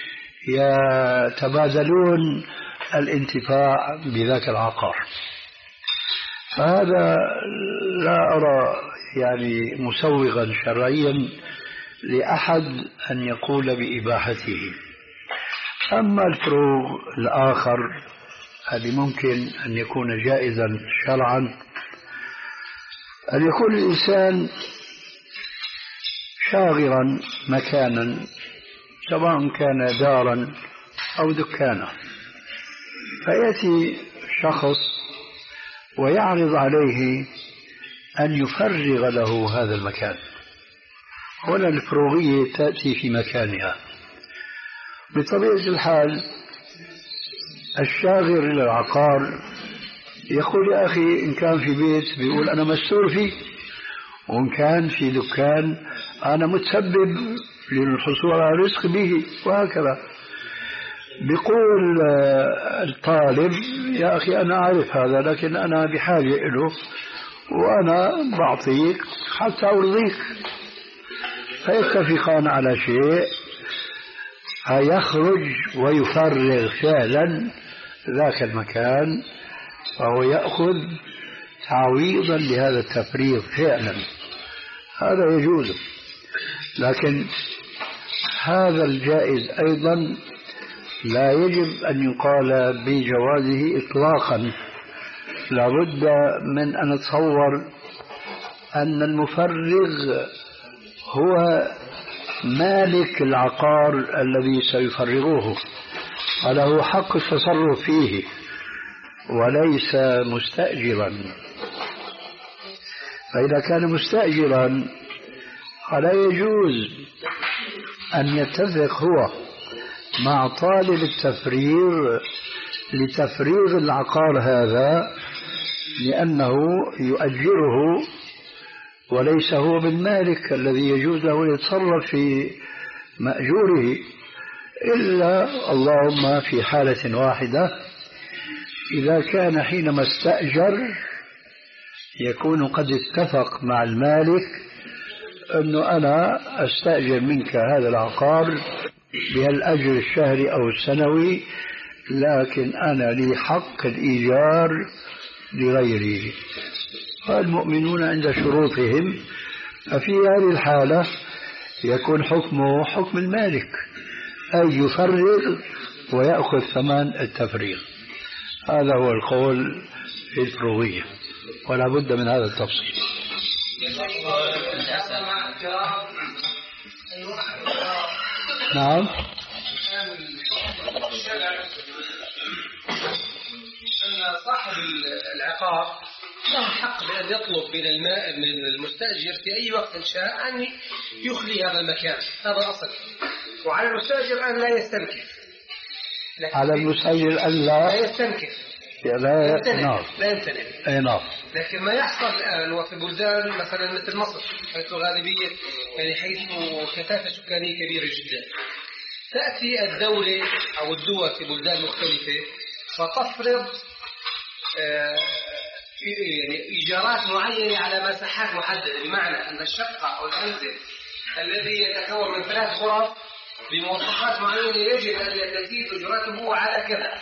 يتبادلون الانتفاع بذاك العقار. فهذا لا أرى يعني مسوغا شرعيا لأحد أن يقول بإباحته. أما الفروغ الآخر هذه ممكن أن يكون جائزا شرعا، أن يكون الإنسان شاغرا مكانا سواء كان دارا أو دكانا، فيأتي شخص ويعرض عليه أن يفرغ له هذا المكان، ولا الفروغية تأتي في مكانها. بطبيعة الحال الشاغر للعقار يقول: يا أخي إن كان في بيت بيقول أنا مستور فيه، وإن كان في دكان أنا متسبب للحصول على رزق به، وهكذا. بيقول الطالب: يا أخي أنا أعرف هذا لكن أنا بحاجة له وأنا بعطيك حتى أرضيك. فيتفقان على شيء، يخرج ويفرغ فعلا ذاك المكان، فهو يأخذ تعويضا لهذا التفريغ فعلا، هذا يجوز. لكن هذا الجائز أيضا لا يجب أن يقال بجوازه إطلاقا. لابد من أن نتصور أن المفرغ هو مالك العقار الذي سيفرغه وله حق التصرف فيه وليس مستأجرا. فإذا كان مستأجرا فلا يجوز أن يتفق هو مع طالب التفريغ لتفريغ العقار هذا، لأنه يؤجره وليس هو بالمالك الذي يجوز له يتصرف في مأجوره، إلا اللهم في حالة واحدة، إذا كان حينما استأجر يكون قد اتفق مع المالك أنه أنا أستأجر منك هذا العقار بهالأجر الشهري أو السنوي، لكن أنا لي حق الإيجار لغيري. فالمؤمنون عند شروطهم، ففي هذه الحالة يكون حكمه حكم المالك، أي يفرغ ويأخذ ثمن التفريغ. هذا هو القول في الفروغية، ولا بد من هذا التفصيل. نعم. أن صاحب العقار له حق بأن يطلب من الماء من المستأجر في أي وقت شاء أن يخلي هذا المكان، هذا أصل. وعلى المستأجر أن لا يستنكف. على المستأجر أن لا, لا يستنكف. لا يمتنع. لا يمتنع. أي نعم. لكن ما يحصل الآن وفي بلدان مثلا مثل مصر، حيث غالبية يعني حيث كثافة سكانية كبيرة جدا، تأتي الدولة أو الدول في بلدان مختلفة فتفرض يعني إيجارات معينة على مساحات محددة، بمعنى أن الشقة أو المنزل الذي يتكون من ثلاث غرف بمواصفات معينة يجب أن تزيد أجرته على كذا.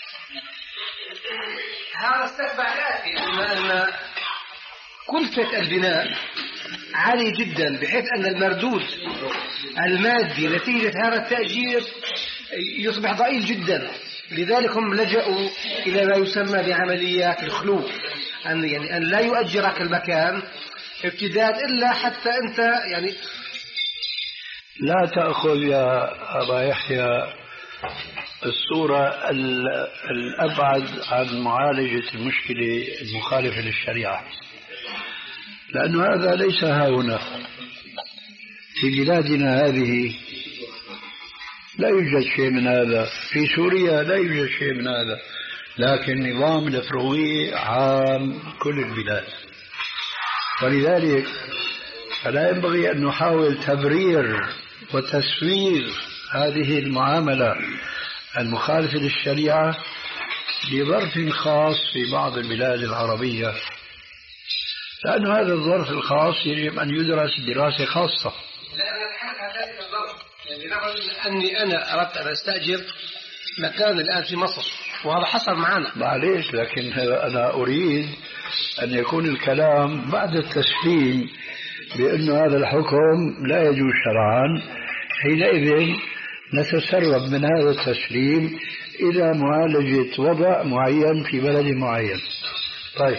هذا استتبع الآتي أن كلفة البناء عالي جدا، بحيث أن المردود المادي نتيجة هذا التأجير يصبح ضئيل جدا. لذلك هم لجأوا إلى ما يسمى بعمليات الخلو، أن يعني أن لا يؤجرك المكان ابتداء إلا حتى أنت يعني لا تأخذ يا أبا يحيى الصورة الأبعد عن معالجة المشكلة المخالفة للشريعة، لأن هذا ليس هنا في بلادنا هذه. لا يوجد شيء من هذا، في سوريا لا يوجد شيء من هذا، لكن نظام الأفروية عام كل البلاد. ولذلك فلا ينبغي أن نحاول تبرير وتسوير هذه المعاملة المخالفة للشريعة لظرف خاص في بعض البلاد العربية، لأن هذا الظرف الخاص يجب أن يدرس دراسة خاصة. لا أنا أتحدث عن ذلك الظرف، يعني نقول أني أنا أردت أن أستأجر مكان الآن في مصر وهذا حصل معنا. معليش، لكن أنا أريد أن يكون الكلام بعد التسليم بأن هذا الحكم لا يجوز شرعا، حينئذ نتسرب من هذا التسليم إلى معالجة وضع معين في بلد معين. طيب،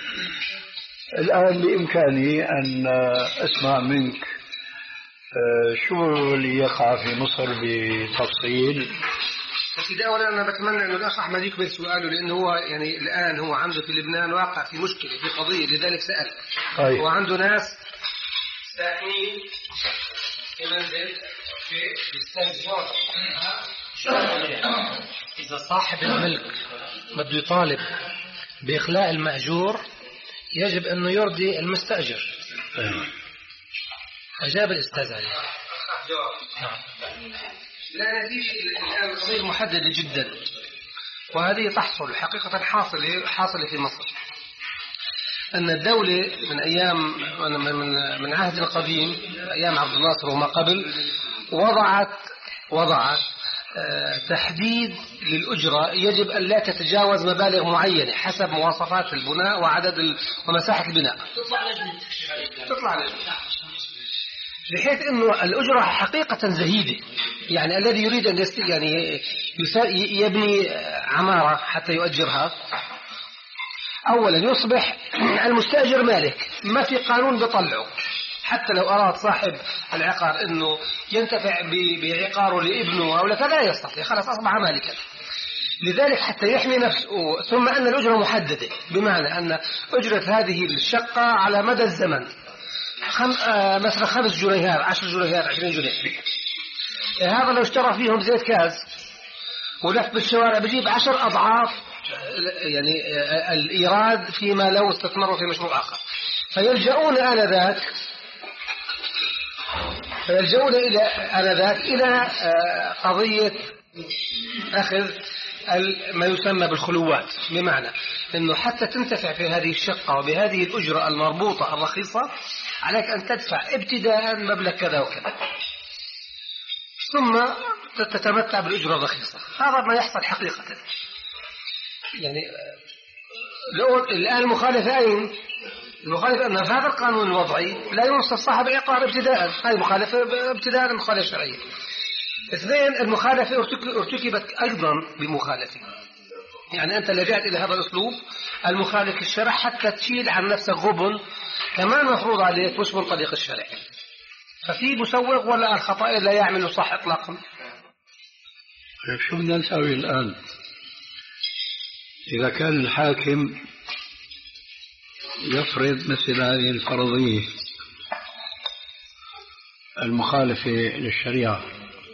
الآن بإمكاني أن أسمع منك شو اللي يقع في مصر بتفصيل. سيدي، أولا أنا بتمنى أن الأخ أحمد يكمل سؤاله، لأنه هو يعني الآن هو عنده في لبنان واقع في مشكلة في قضية، لذلك سأل. طيب. هو عنده ناس ساكنين في منزل في السنجور. إذا صاحب الملك بده يطالب بإخلاء المأجور يجب أنه يرضي المستأجر. أجاب الأستاذ عليه. نعم. لا نتيجة الآن قضية محددة جدا، وهذه تحصل حقيقة حاصلة حاصلة في مصر. أن الدولة من أيام من من عهد القديم، أيام عبد الناصر وما قبل، وضعت وضعت تحديد للأجرة يجب أن لا تتجاوز مبالغ معينة حسب مواصفات البناء وعدد ومساحة البناء. تطلع لجنة تطلع لجنة بحيث إنه الأجرة حقيقة زهيدة. يعني الذي يريد أن يعني يبني عمارة حتى يؤجرها، أولا يصبح المستأجر مالك، ما في قانون بيطلعه حتى لو أراد صاحب العقار أنه ينتفع بعقاره لابنه أو لك لا يستطيع، خلاص أصبح مالكا. لذلك حتى يحمي نفسه، ثم أن الأجرة محددة، بمعنى أن أجرة هذه الشقة على مدى الزمن خم... آه مثلا خمس جنيهات، عشر جنيهات، عشرين جنيه. هذا لو اشترى فيهم زيت كاز ولف بالشوارع بجيب عشر أضعاف يعني الإيراد فيما لو استثمروا في مشروع آخر. فيلجؤون آنذاك فيلجؤون إلى آنذاك إلى قضية أخذ ما يسمى بالخلوات، بمعنى أنه حتى تنتفع في هذه الشقة وبهذه الأجرة المربوطة الرخيصة عليك أن تدفع ابتداء مبلغ كذا وكذا، ثم تتمتع بالأجرة الرخيصة. هذا ما يحصل حقيقة. يعني لو الآن المخالفة أين؟ المخالفة أن في هذا القانون الوضعي لا ينصف صاحب العقار ابتداء، هذه مخالفة ابتداء مخالفة شرعية. اثنين، المخالفة ارتكبت أيضا بمخالفة، يعني أنت لجأت إلى هذا الأسلوب المخالف الشرع حتى تشيل عن نفسك غبن كمان مفروض عليك مش من طريق الشرع. ففي مسوغ ولا الخطأ لا يعمل صح إطلاقا. شو بدنا نسوي الآن إذا كان الحاكم يفرض مثل هذه الفرضية المخالفة للشريعة؟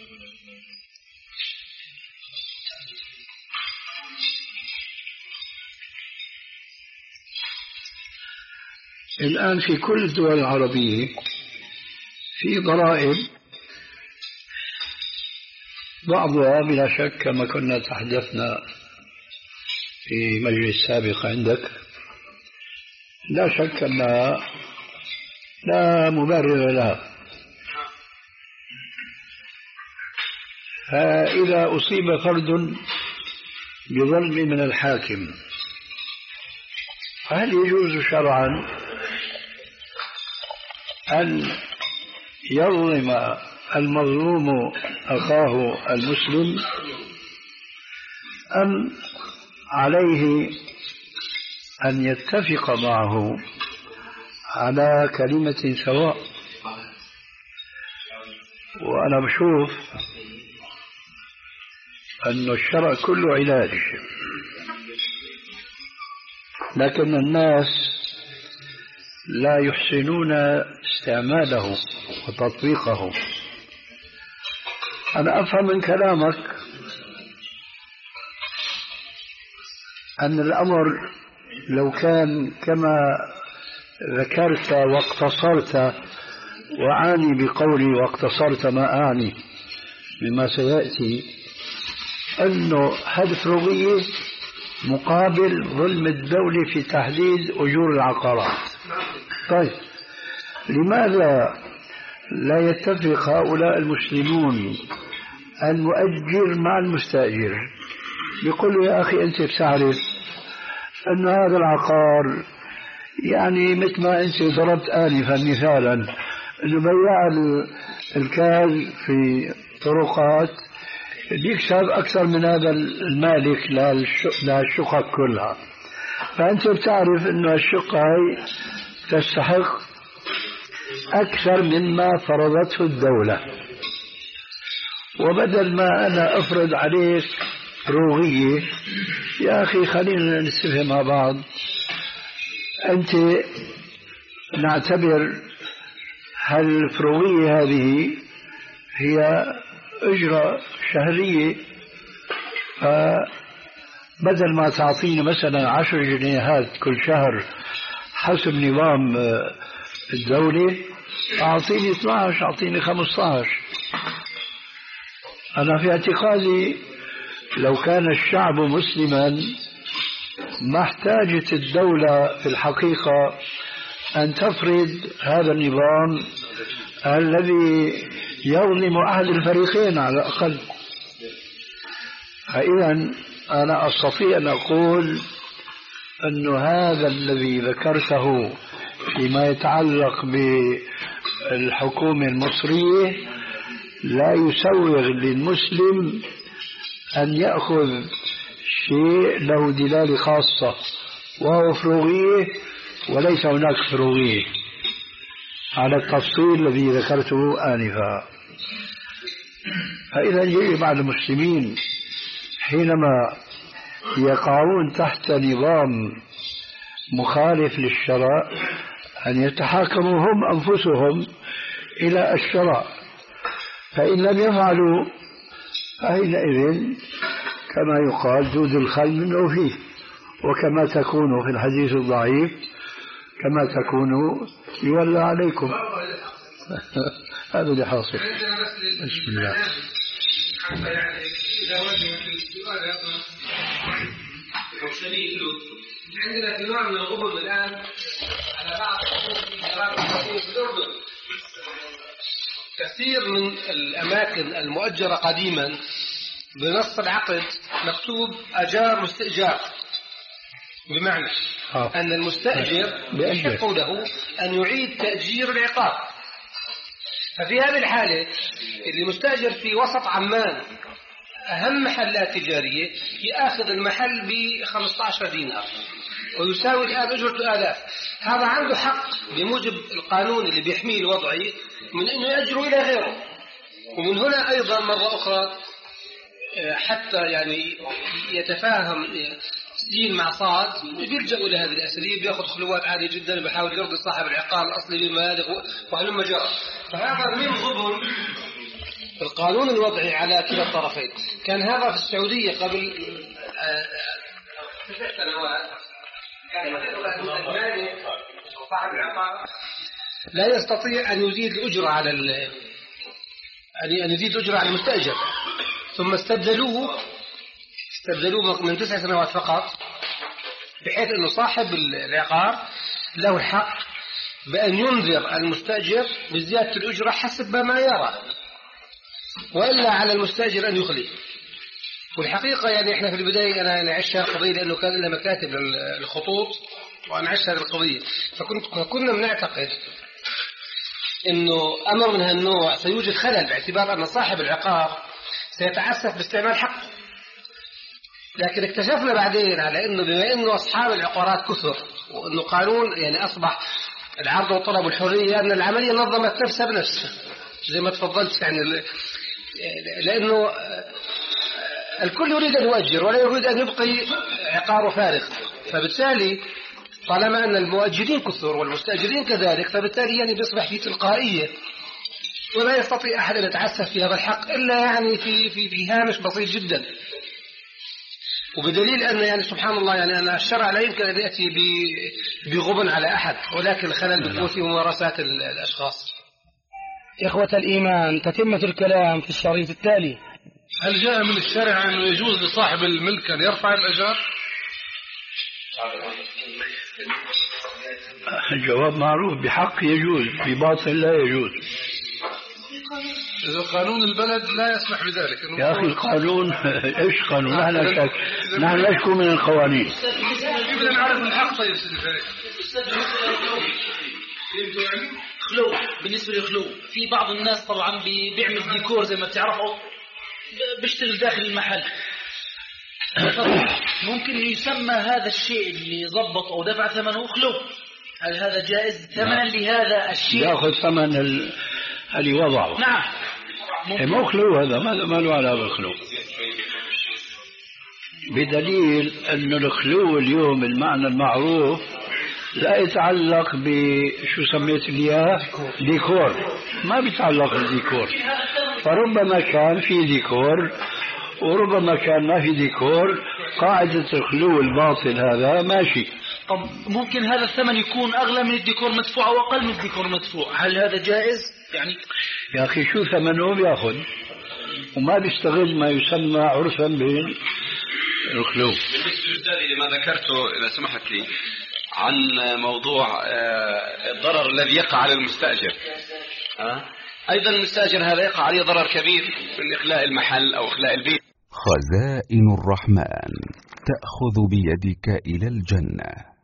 الآن في كل الدول العربية في ضرائب، بعضها بلا شك كما كنا تحدثنا في مجلس سابق عندك لا شك أنها لا مبرر لها. فإذا أصيب فرد بظلم من الحاكم فهل يجوز شرعا أن يظلم المظلوم أخاه المسلم، أم عليه أن يتفق معه على كلمة سواء؟ وأنا بشوف أن الشرع كله علاج، لكن الناس لا يحسنون استعماله وتطبيقه. أنا أفهم من كلامك أن الأمر لو كان كما ذكرت واقتصرت، وأعني بقولي واقتصرت ما أعني بما سيأتي، أنه هدف رغية مقابل ظلم الدولة في تحديد أجور العقارات. طيب لماذا لا يتفق هؤلاء المسلمون المؤجر مع المستأجر؟ يقول يا أخي أنت بتعرف أن هذا العقار يعني مثل ما أنت ضربت آنفا مثالا أنه بياع الكاز في طرقات بيكسب أكثر من هذا المالك للشقق كلها، فأنت بتعرف أن الشقة هي تستحق أكثر مما فرضته الدولة، وبدل ما أنا أفرض عليك روغية، يا أخي خلينا نتفق مع بعض، أنت نعتبر هالفروغية هذه هي أجرة شهرية، فبدل ما تعطيني مثلا عشر جنيهات كل شهر حسب نظام الدولة أعطيني اثني عشر، أعطيني خمسة عشر. أنا في اعتقادي لو كان الشعب مسلما ما احتاجت الدولة في الحقيقة أن تفرض هذا النظام الذي يظلم أحد الفريقين على الأقل. فإذا أنا أستطيع أن أقول أن هذا الذي ذكرته فيما يتعلق بالحكومة المصرية لا يسوغ للمسلم أن يأخذ شيء له دلالة خاصة وهو فروغية وليس هناك فروغية. على التفصيل الذي ذكرته آنفا. فإذا يجب على المسلمين حينما يقعون تحت نظام مخالف للشرع أن يتحاكموا هم أنفسهم إلى الشرع، فإن لم يفعلوا فحينئذ كما يقال دود الخل منه فيه، وكما تكون في الحديث الضعيف كما تكونوا يولى عليكم. هذا اللي حاصل. بسم الله. عندنا في نوع من الغبن الآن على بعض الحقوق في الأردن. كثير من الأماكن المؤجرة قديما بنص العقد مكتوب أجار مستئجار، بمعنى أن المستأجر يحق له أن يعيد تأجير العقار. ففي هذه الحالة اللي مستأجر في وسط عمان أهم محلات تجارية يأخذ المحل ب خمسة عشر دينار ويساوي الآن أجرته آلاف. هذا عنده حق بموجب القانون اللي بيحميه الوضعي من أنه يأجره إلى غيره. ومن هنا أيضا مرة أخرى حتى يعني يتفاهم سين مع صاد بيلجأوا لهذه الأساليب، بياخذ خلوات عالية جدا بيحاول يرضي صاحب العقار الأصلي بمبالغ وهلم جرى. فهذا من ضمن القانون الوضعي على كلا الطرفين. كان هذا في السعودية قبل ست سنوات، كان المالك صاحب العقار لا يستطيع أن يزيد الأجرة على أن يزيد الأجرة على المستأجر، ثم استبدلوه استبدلوه من تسع سنوات فقط، بحيث أنه صاحب العقار له الحق بأن ينذر المستأجر بزيادة الأجرة حسب ما يرى، وإلا على المستأجر أن يخلي. والحقيقة يعني إحنا في البداية أنا يعني عشت القضية لأنه كان لنا مكاتب الخطوط وأنا عشت هذه القضية، فكنت كنا بنعتقد إنه أمر من هالنوع سيوجد خلل باعتبار أن صاحب العقار سيتعسف باستعمال حقه. لكن اكتشفنا بعدين على إنه بما إنه أصحاب العقارات كثر وإنه قانون يعني أصبح العرض والطلب والحرية، أن العملية نظمت نفسها بنفسها زي ما تفضلت يعني، لأنه الكل يريد أن يؤجر ولا يريد أن يبقي عقاره فارغ. فبالتالي طالما أن المؤجرين كثر والمستأجرين كذلك، فبالتالي يعني بيصبح في تلقائية ولا يستطيع أحد أن يتعسف في هذا الحق إلا يعني في في في هامش بسيط جدا. وبدليل أن يعني سبحان الله يعني أن الشرع لا يمكن أن يأتي بغبن على أحد، ولكن الخلل بيكون في ممارسات الأشخاص. إخوة الإيمان، تتمة الكلام في الشريط التالي. هل جاء من الشرع أنه يجوز لصاحب الملك أن يرفع الأجار؟ الجواب معروف، بحق يجوز، بباطل لا يجوز. إذا قانون البلد لا يسمح بذلك. يا أخي القانون إيش قانون؟ نحن شك نحن نشكو من القوانين. بدنا نعرف الحق. طيب خلو بالنسبة للخلو، في بعض الناس طبعا بيعمل ديكور زي ما بتعرفوا، بيشتغل داخل المحل. ممكن يسمى هذا الشيء اللي ضبط أو دفع ثمنه خلو، هل هذا جائز ثمنا لهذا الشيء؟ يأخذ ثمن اللي وضعه. نعم. مو خلو هذا، ما له علاقة بالخلو، بدليل أن الخلو اليوم المعنى المعروف لا يتعلق بشو سميت ليها ديكور، ما بيتعلق بالديكور. فربما كان في ديكور وربما كان ما في ديكور، قاعدة الخلو الباطل هذا ماشي. طب ممكن هذا الثمن يكون أغلى من الديكور مدفوع أو أقل من الديكور مدفوع، هل هذا جائز؟ يعني يا أخي شو ثمنه بياخذ وما بيستغل ما يسمى عرفا بالخلو. بالنسبة لما ذكرته إذا سمحت لي عن موضوع الضرر الذي يقع على المستأجر، أيضا المستأجر هذا يقع عليه ضرر كبير من إخلاء المحل أو إخلاء البيت. خزائن الرحمن تأخذ بيدك إلى الجنة.